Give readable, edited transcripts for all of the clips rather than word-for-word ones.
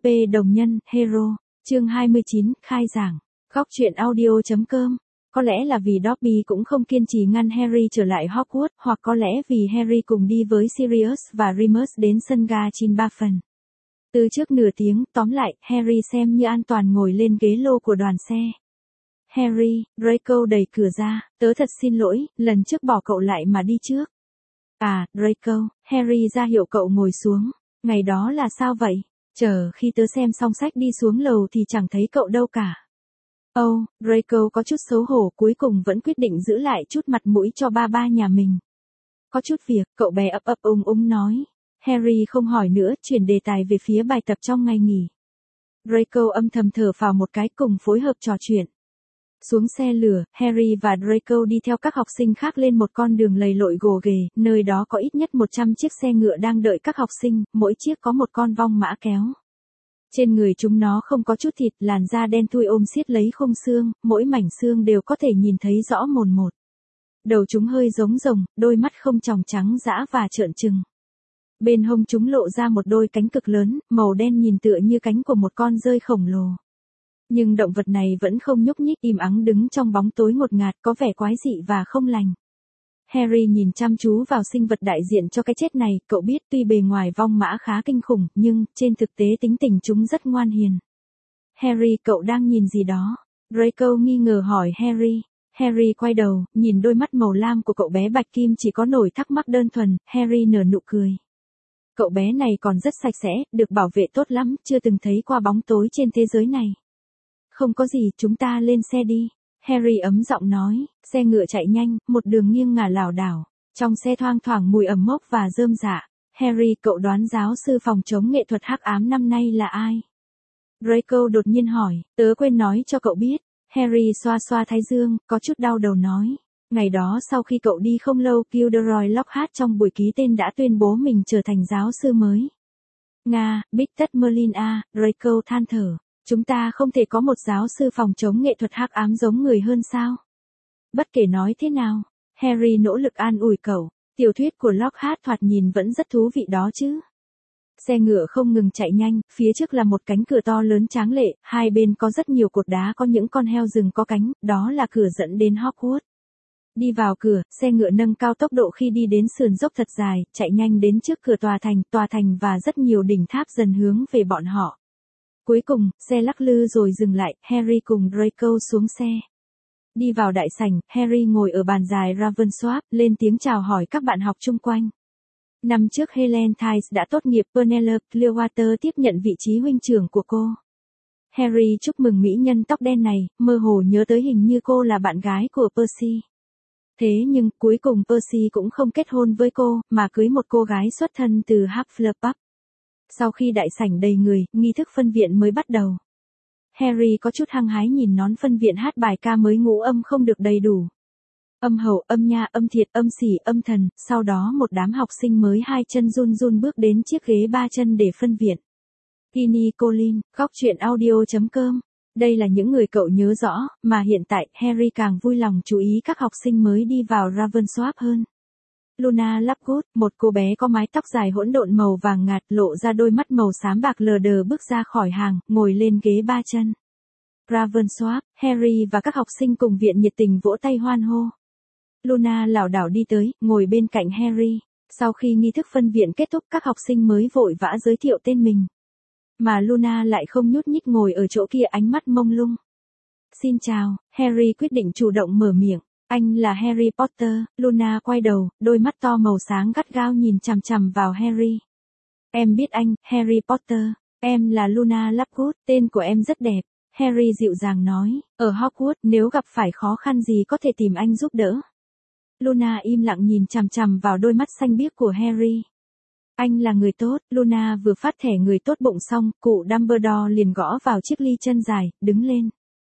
đồng nhân, hero. Chương 29, khai giảng. Góc truyện audio.com. Có lẽ là vì Dobby cũng không kiên trì ngăn Harry trở lại Hogwarts, hoặc có lẽ vì Harry cùng đi với Sirius và Remus đến sân ga Chin 3 phần. Từ trước nửa tiếng, tóm lại, Harry xem như an toàn ngồi lên ghế lô của đoàn xe. Harry, Draco đẩy cửa ra, tớ thật xin lỗi, lần trước bỏ cậu lại mà đi trước. À, Draco, Harry ra hiệu cậu ngồi xuống. Ngày đó là sao vậy? Chờ khi tớ xem xong sách đi xuống lầu thì chẳng thấy cậu đâu cả. Draco có chút xấu hổ, cuối cùng vẫn quyết định giữ lại chút mặt mũi cho ba nhà mình. Có chút việc, cậu bé ấp nói. Harry không hỏi nữa, chuyển đề tài về phía bài tập trong ngày nghỉ. Draco âm thầm thở phào một cái, cùng phối hợp trò chuyện. Xuống xe lửa, Harry và Draco đi theo các học sinh khác lên một con đường lầy lội gồ ghề, nơi đó có ít nhất 100 chiếc xe ngựa đang đợi các học sinh, mỗi chiếc có một con vong mã kéo. Trên người chúng nó không có chút thịt, làn da đen thui ôm siết lấy khung xương, mỗi mảnh xương đều có thể nhìn thấy rõ mồn một. Đầu chúng hơi giống rồng, đôi mắt không tròng trắng dã và trợn trừng. Bên hông chúng lộ ra một đôi cánh cực lớn, màu đen nhìn tựa như cánh của một con dơi khổng lồ. Nhưng động vật này vẫn không nhúc nhích, im ắng đứng trong bóng tối ngột ngạt, có vẻ quái dị và không lành. Harry nhìn chăm chú vào sinh vật đại diện cho cái chết này, cậu biết tuy bề ngoài vong mã khá kinh khủng, nhưng trên thực tế tính tình chúng rất ngoan hiền. Harry, cậu đang nhìn gì đó? Draco nghi ngờ hỏi Harry. Harry quay đầu, nhìn đôi mắt màu lam của cậu bé Bạch Kim chỉ có nổi thắc mắc đơn thuần, Harry nở nụ cười. Cậu bé này còn rất sạch sẽ, được bảo vệ tốt lắm, chưa từng thấy qua bóng tối trên thế giới này. Không có gì, chúng ta lên xe đi. Harry ấm giọng nói, xe ngựa chạy nhanh, một đường nghiêng ngả lảo đảo. Trong xe thoang thoảng mùi ẩm mốc và rơm rạ. Harry, cậu đoán giáo sư phòng chống nghệ thuật hắc ám năm nay là ai? Draco đột nhiên hỏi, tớ quên nói cho cậu biết. Harry xoa xoa thái dương, có chút đau đầu nói. Ngày đó sau khi cậu đi không lâu, Gilderoy Lockhart trong buổi ký tên đã tuyên bố mình trở thành giáo sư mới. Nga, Big Tất Merlin à, Draco than thở. Chúng ta không thể có một giáo sư phòng chống nghệ thuật hắc ám giống người hơn sao? Bất kể nói thế nào, Harry nỗ lực an ủi cậu, tiểu thuyết của Lockhart thoạt nhìn vẫn rất thú vị đó chứ. Xe ngựa không ngừng chạy nhanh, phía trước là một cánh cửa to lớn tráng lệ, hai bên có rất nhiều cột đá có những con heo rừng có cánh, đó là cửa dẫn đến Hogwarts. Đi vào cửa, xe ngựa nâng cao tốc độ khi đi đến sườn dốc thật dài, chạy nhanh đến trước cửa tòa thành và rất nhiều đỉnh tháp dần hướng về bọn họ. Cuối cùng, xe lắc lư rồi dừng lại, Harry cùng Draco xuống xe. Đi vào đại sảnh, Harry ngồi ở bàn dài Ravensworth, lên tiếng chào hỏi các bạn học chung quanh. Năm trước Helen Tice đã tốt nghiệp, Penelope Clearwater tiếp nhận vị trí huynh trưởng của cô. Harry chúc mừng mỹ nhân tóc đen này, mơ hồ nhớ tới hình như cô là bạn gái của Percy. Thế nhưng, cuối cùng Percy cũng không kết hôn với cô, mà cưới một cô gái xuất thân từ Hufflepuff. Sau khi đại sảnh đầy người, nghi thức phân viện mới bắt đầu. Harry có chút hăng hái nhìn nón phân viện hát bài ca mới ngũ âm không được đầy đủ. Âm hậu, âm nha, âm thiệt, âm xỉ, âm thần, sau đó một đám học sinh mới hai chân run run bước đến chiếc ghế ba chân để phân viện. Ginny Colin, góc truyện audio.com. Đây là những người cậu nhớ rõ, mà hiện tại Harry càng vui lòng chú ý các học sinh mới đi vào Ravensworth hơn. Luna Lovegood, một cô bé có mái tóc dài hỗn độn màu vàng ngạt, lộ ra đôi mắt màu xám bạc lờ đờ bước ra khỏi hàng, ngồi lên ghế ba chân. Ravensworth, Harry và các học sinh cùng viện nhiệt tình vỗ tay hoan hô. Luna lảo đảo đi tới, ngồi bên cạnh Harry. Sau khi nghi thức phân viện kết thúc, các học sinh mới vội vã giới thiệu tên mình. Mà Luna lại không nhúc nhích ngồi ở chỗ kia, ánh mắt mông lung. Xin chào, Harry quyết định chủ động mở miệng. Anh là Harry Potter. Luna quay đầu, đôi mắt to màu sáng gắt gao nhìn chằm chằm vào Harry. Em biết anh, Harry Potter. Em là Luna Lovegood, tên của em rất đẹp. Harry dịu dàng nói, ở Hogwarts, nếu gặp phải khó khăn gì có thể tìm anh giúp đỡ. Luna im lặng nhìn chằm chằm vào đôi mắt xanh biếc của Harry. Anh là người tốt. Luna vừa phát thẻ người tốt bụng xong, cụ Dumbledore liền gõ vào chiếc ly chân dài, đứng lên.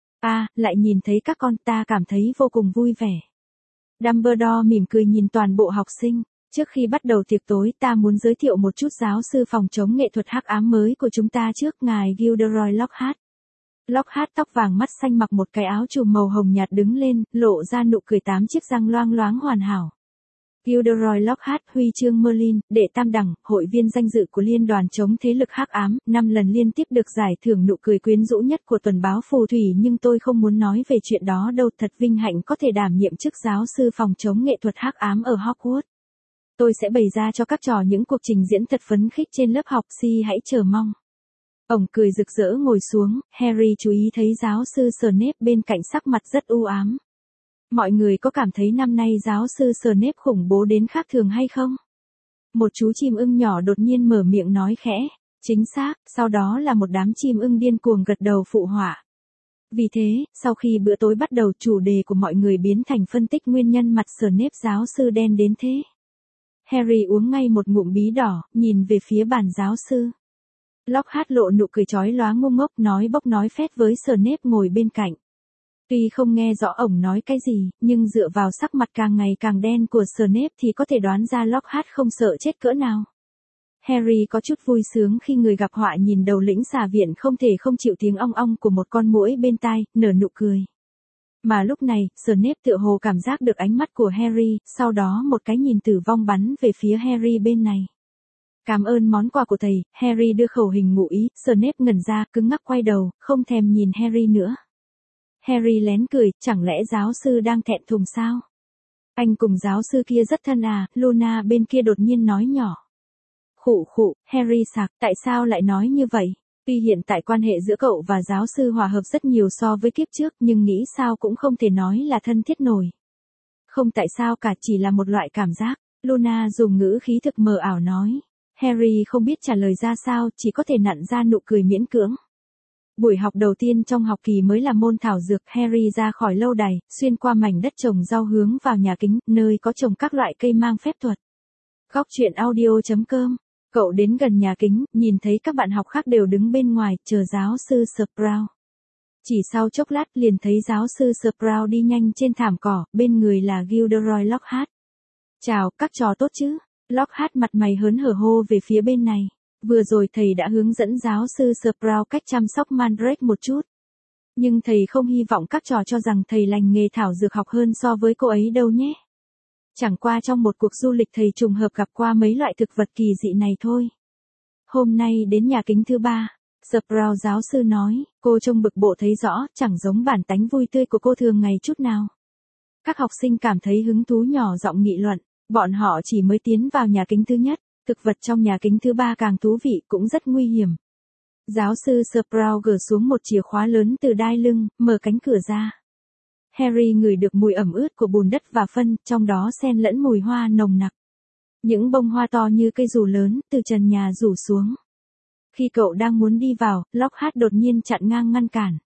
Lại nhìn thấy các con, ta cảm thấy vô cùng vui vẻ. Dumbledore mỉm cười nhìn toàn bộ học sinh. Trước khi bắt đầu tiệc tối, ta muốn giới thiệu một chút giáo sư phòng chống nghệ thuật hắc ám mới của chúng ta trước, ngài Gilderoy Lockhart. Lockhart tóc vàng mắt xanh mặc một cái áo trùm màu hồng nhạt đứng lên, lộ ra nụ cười 8 chiếc răng loang loáng hoàn hảo. Gilderoy Lockhart, huy chương Merlin, đệ tam đẳng, hội viên danh dự của Liên đoàn chống thế lực hắc ám, 5 lần liên tiếp được giải thưởng nụ cười quyến rũ nhất của tuần báo phù thủy, nhưng tôi không muốn nói về chuyện đó đâu, thật vinh hạnh có thể đảm nhiệm chức giáo sư phòng chống nghệ thuật hắc ám ở Hogwarts. Tôi sẽ bày ra cho các trò những cuộc trình diễn thật phấn khích trên lớp học, hãy chờ mong. Ổng cười rực rỡ ngồi xuống, Harry chú ý thấy giáo sư Snape bên cạnh sắc mặt rất u ám. Mọi người có cảm thấy năm nay giáo sư Snape khủng bố đến khác thường hay không? Một chú chim ưng nhỏ đột nhiên mở miệng nói khẽ, chính xác, sau đó là một đám chim ưng điên cuồng gật đầu phụ họa. Vì thế, sau khi bữa tối bắt đầu, chủ đề của mọi người biến thành phân tích nguyên nhân mặt Snape giáo sư đen đến thế. Harry uống ngay một ngụm bí đỏ, nhìn về phía bàn giáo sư. Lockhart lộ nụ cười chói lóa ngu ngốc, nói bốc nói phét với Snape ngồi bên cạnh. Tuy không nghe rõ ổng nói cái gì, nhưng dựa vào sắc mặt càng ngày càng đen của Snape thì có thể đoán ra Lockhart không sợ chết cỡ nào. Harry có chút vui sướng khi người gặp họa nhìn đầu lĩnh xà viện không thể không chịu tiếng ong ong của một con muỗi bên tai, nở nụ cười. Mà lúc này, Snape tựa hồ cảm giác được ánh mắt của Harry, sau đó một cái nhìn tử vong bắn về phía Harry bên này. Cảm ơn món quà của thầy, Harry đưa khẩu hình ngụ ý, Snape ngẩn ra, cứng ngắc quay đầu, không thèm nhìn Harry nữa. Harry lén cười, chẳng lẽ giáo sư đang thẹn thùng sao? Anh cùng giáo sư kia rất thân à, Luna bên kia đột nhiên nói nhỏ. Khụ khụ, Harry sặc, tại sao lại nói như vậy? Tuy hiện tại quan hệ giữa cậu và giáo sư hòa hợp rất nhiều so với kiếp trước, nhưng nghĩ sao cũng không thể nói là thân thiết nổi. Không tại sao cả, chỉ là một loại cảm giác. Luna dùng ngữ khí thực mờ ảo nói. Harry không biết trả lời ra sao, chỉ có thể nặn ra nụ cười miễn cưỡng. Buổi học đầu tiên trong học kỳ mới là môn thảo dược. Harry ra khỏi lâu đài, xuyên qua mảnh đất trồng rau hướng vào nhà kính, nơi có trồng các loại cây mang phép thuật. Góc truyện audio.com. Cậu đến gần nhà kính, nhìn thấy các bạn học khác đều đứng bên ngoài, chờ giáo sư Sprout. Chỉ sau chốc lát liền thấy giáo sư Sprout đi nhanh trên thảm cỏ, bên người là Gilderoy Lockhart. Chào, các trò tốt chứ? Lockhart mặt mày hớn hở hô về phía bên này. Vừa rồi thầy đã hướng dẫn giáo sư Sprout cách chăm sóc Mandrake một chút. Nhưng thầy không hy vọng các trò cho rằng thầy lành nghề thảo dược học hơn so với cô ấy đâu nhé. Chẳng qua trong một cuộc du lịch thầy trùng hợp gặp qua mấy loại thực vật kỳ dị này thôi. Hôm nay đến nhà kính thứ 3, Sprout giáo sư nói, cô trông bực bội thấy rõ, chẳng giống bản tánh vui tươi của cô thường ngày chút nào. Các học sinh cảm thấy hứng thú nhỏ giọng nghị luận, bọn họ chỉ mới tiến vào nhà kính thứ nhất, thực vật trong nhà kính thứ 3 càng thú vị cũng rất nguy hiểm. Giáo sư Sprout gỡ xuống một chìa khóa lớn từ đai lưng, mở cánh cửa ra. Harry ngửi được mùi ẩm ướt của bùn đất và phân, trong đó xen lẫn mùi hoa nồng nặc. Những bông hoa to như cây dù lớn, từ trần nhà rủ xuống. Khi cậu đang muốn đi vào, Lockhart đột nhiên chặn ngang ngăn cản.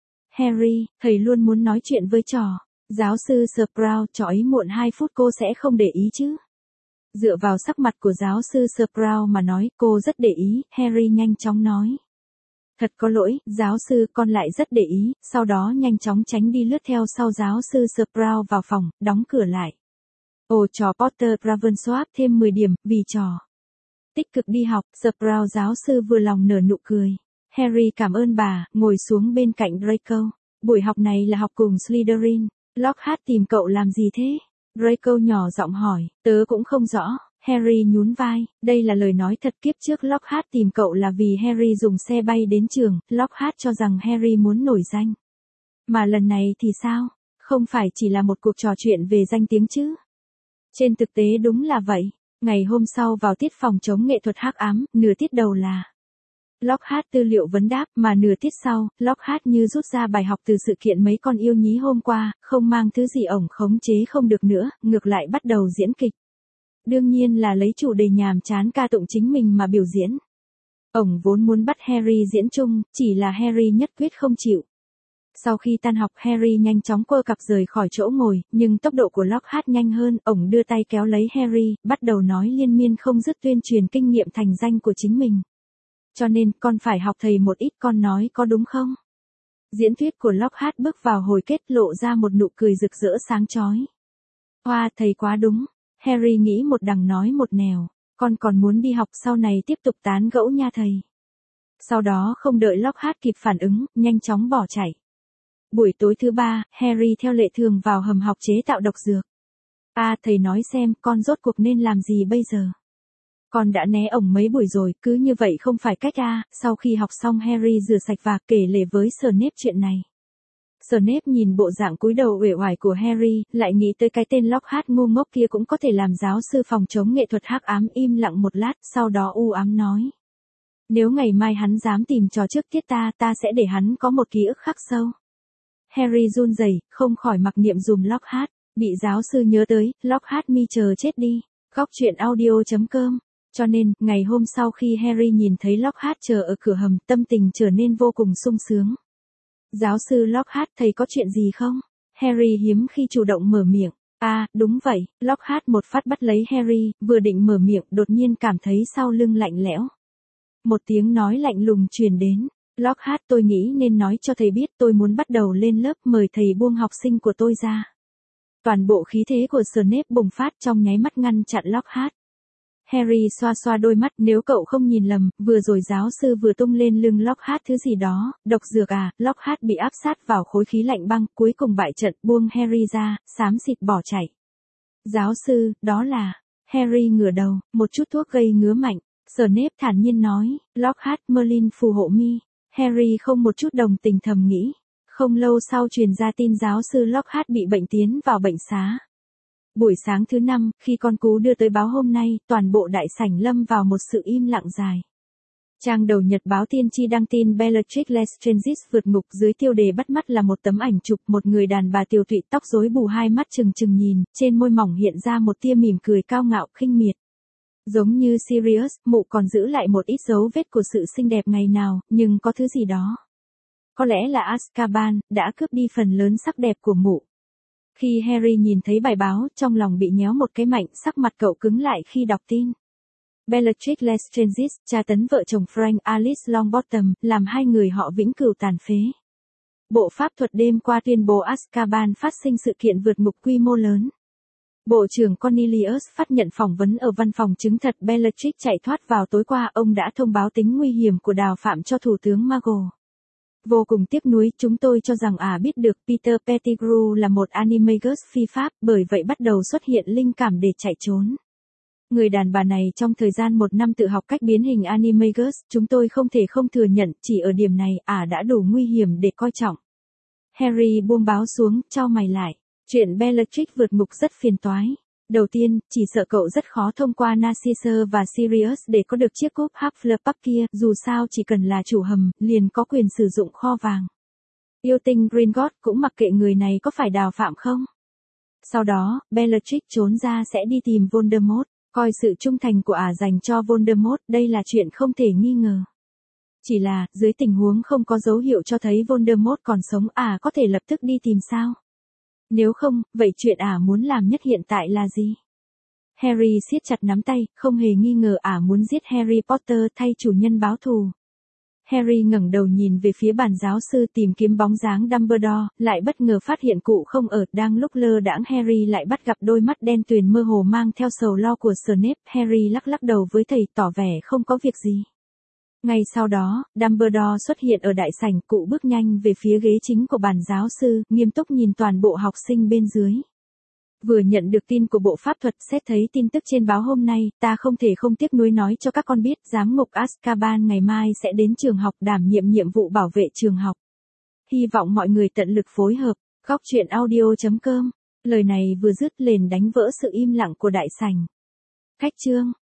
Harry, thầy luôn muốn nói chuyện với trò. Giáo sư Sprout, trò ấy muộn 2 phút cô sẽ không để ý chứ? Dựa vào sắc mặt của giáo sư Sprout mà nói, cô rất để ý, Harry nhanh chóng nói. Thật có lỗi, giáo sư, con lại rất để ý, sau đó nhanh chóng tránh đi lướt theo sau giáo sư Sprout vào phòng, đóng cửa lại. Ồ, trò Potter Ravensworth thêm 10 điểm, vì trò tích cực đi học. Sprout giáo sư vừa lòng nở nụ cười. Harry cảm ơn bà, ngồi xuống bên cạnh Draco. Buổi học này là học cùng Slytherin. Lockhart tìm cậu làm gì thế? Draco nhỏ giọng hỏi, tớ cũng không rõ. Harry nhún vai, đây là lời nói thật, kiếp trước Lockhart tìm cậu là vì Harry dùng xe bay đến trường, Lockhart cho rằng Harry muốn nổi danh. Mà lần này thì sao? Không phải chỉ là một cuộc trò chuyện về danh tiếng chứ? Trên thực tế đúng là vậy. Ngày hôm sau vào tiết phòng chống nghệ thuật hắc ám, nửa tiết đầu là Lockhart tư liệu vấn đáp, mà nửa tiết sau, Lockhart như rút ra bài học từ sự kiện mấy con yêu nhí hôm qua, không mang thứ gì ổng khống chế không được nữa, ngược lại bắt đầu diễn kịch. Đương nhiên là lấy chủ đề nhàm chán ca tụng chính mình mà biểu diễn. Ổng vốn muốn bắt Harry diễn chung, chỉ là Harry nhất quyết không chịu. Sau khi tan học, Harry nhanh chóng quơ cặp rời khỏi chỗ ngồi, nhưng tốc độ của Lockhart nhanh hơn, ổng đưa tay kéo lấy Harry, bắt đầu nói liên miên không dứt tuyên truyền kinh nghiệm thành danh của chính mình. Cho nên, con phải học thầy một ít, con nói có đúng không? Diễn thuyết của Lockhart bước vào hồi kết, lộ ra một nụ cười rực rỡ sáng chói. Hoa, thầy quá đúng. Harry nghĩ một đằng nói một nẻo, con còn muốn đi học, sau này tiếp tục tán gẫu nha thầy. Sau đó không đợi Lockhart kịp phản ứng, nhanh chóng bỏ chạy. Buổi tối thứ 3, Harry theo lệ thường vào hầm học chế tạo độc dược. Thầy nói xem, con rốt cuộc nên làm gì bây giờ? Con đã né ổng mấy buổi rồi, cứ như vậy không phải cách Sau khi học xong Harry rửa sạch và kể lể với Snape chuyện này. Snape nhìn bộ dạng cúi đầu uể oải của Harry, lại nghĩ tới cái tên Lockhart ngu ngốc kia cũng có thể làm giáo sư phòng chống nghệ thuật hắc ám, im lặng một lát, sau đó u ám nói. Nếu ngày mai hắn dám tìm trò trước tiết ta sẽ để hắn có một ký ức khắc sâu. Harry run rẩy, không khỏi mặc niệm dùm Lockhart, bị giáo sư nhớ tới, Lockhart mi chờ chết đi. Góc truyện audio.com. Cho nên, ngày hôm sau khi Harry nhìn thấy Lockhart chờ ở cửa hầm, tâm tình trở nên vô cùng sung sướng. Giáo sư Lockhart, thầy có chuyện gì không? Harry hiếm khi chủ động mở miệng. Đúng vậy, Lockhart một phát bắt lấy Harry, vừa định mở miệng, đột nhiên cảm thấy sau lưng lạnh lẽo. Một tiếng nói lạnh lùng truyền đến. Lockhart, tôi nghĩ nên nói cho thầy biết tôi muốn bắt đầu lên lớp, mời thầy buông học sinh của tôi ra. Toàn bộ khí thế của Snape bùng phát trong nháy mắt ngăn chặn Lockhart. Harry xoa xoa đôi mắt, nếu cậu không nhìn lầm, vừa rồi giáo sư vừa tung lên lưng Lockhart thứ gì đó, độc dược Lockhart bị áp sát vào khối khí lạnh băng, cuối cùng bại trận, buông Harry ra, xám xịt bỏ chạy. Giáo sư, đó là... Harry ngửa đầu, một chút thuốc gây ngứa mạnh. Snape thản nhiên nói, Lockhart, Merlin phù hộ mi. Harry không một chút đồng tình thầm nghĩ. Không lâu sau truyền ra tin giáo sư Lockhart bị bệnh tiến vào bệnh xá. Buổi sáng thứ 5, khi con cú đưa tới báo hôm nay, toàn bộ đại sảnh lâm vào một sự im lặng dài. Trang đầu nhật báo tiên tri đăng tin Bellatrix Lestrange vượt ngục, dưới tiêu đề bắt mắt là một tấm ảnh chụp một người đàn bà tiều tụy, tóc rối bù, hai mắt trừng trừng nhìn, trên môi mỏng hiện ra một tia mỉm cười cao ngạo khinh miệt. Giống như Sirius, mụ còn giữ lại một ít dấu vết của sự xinh đẹp ngày nào, nhưng có thứ gì đó. Có lẽ là Azkaban đã cướp đi phần lớn sắc đẹp của mụ. Khi Harry nhìn thấy bài báo, trong lòng bị nhéo một cái mạnh, sắc mặt cậu cứng lại khi đọc tin. Bellatrix Lestrange tra tấn vợ chồng Frank Alice Longbottom, làm hai người họ vĩnh cửu tàn phế. Bộ pháp thuật đêm qua tuyên bố Azkaban phát sinh sự kiện vượt ngục quy mô lớn. Bộ trưởng Cornelius phát nhận phỏng vấn ở văn phòng chứng thật Bellatrix chạy thoát vào tối qua, ông đã thông báo tính nguy hiểm của đào phạm cho Thủ tướng Muggle. Vô cùng tiếc nuối, chúng tôi cho rằng biết được Peter Pettigrew là một animagus phi pháp, bởi vậy bắt đầu xuất hiện linh cảm để chạy trốn. Người đàn bà này trong thời gian 1 năm tự học cách biến hình animagus, chúng tôi không thể không thừa nhận, chỉ ở điểm này, đã đủ nguy hiểm để coi trọng. Harry buông báo xuống, chau mày lại. Chuyện Bellatrix vượt ngục rất phiền toái. Đầu tiên, chỉ sợ cậu rất khó thông qua Narcissus và Sirius để có được chiếc cúp Hufflepuff kia, dù sao chỉ cần là chủ hầm, liền có quyền sử dụng kho vàng. Yêu tinh Gringotts cũng mặc kệ người này có phải đào phạm không. Sau đó, Bellatrix trốn ra sẽ đi tìm Voldemort, coi sự trung thành của dành cho Voldemort, đây là chuyện không thể nghi ngờ. Chỉ là, dưới tình huống không có dấu hiệu cho thấy Voldemort còn sống, có thể lập tức đi tìm sao? Nếu không, vậy chuyện muốn làm nhất hiện tại là gì? Harry siết chặt nắm tay, không hề nghi ngờ muốn giết Harry Potter thay chủ nhân báo thù. Harry ngẩng đầu nhìn về phía bàn giáo sư tìm kiếm bóng dáng Dumbledore, lại bất ngờ phát hiện cụ không ở, đang lúc lơ đãng Harry lại bắt gặp đôi mắt đen tuyền mơ hồ mang theo sầu lo của Snape. Harry lắc lắc đầu với thầy, tỏ vẻ không có việc gì. Ngay sau đó, Dumbledore xuất hiện ở đại sảnh, cụ bước nhanh về phía ghế chính của bàn giáo sư, nghiêm túc nhìn toàn bộ học sinh bên dưới. Vừa nhận được tin của bộ pháp thuật, xét thấy tin tức trên báo hôm nay, ta không thể không tiếc nuối nói cho các con biết, giám ngục Azkaban ngày mai sẽ đến trường học đảm nhiệm nhiệm vụ bảo vệ trường học. Hy vọng mọi người tận lực phối hợp. Góc truyện audio.com. Lời này vừa dứt liền đánh vỡ sự im lặng của đại sảnh. Khách chương.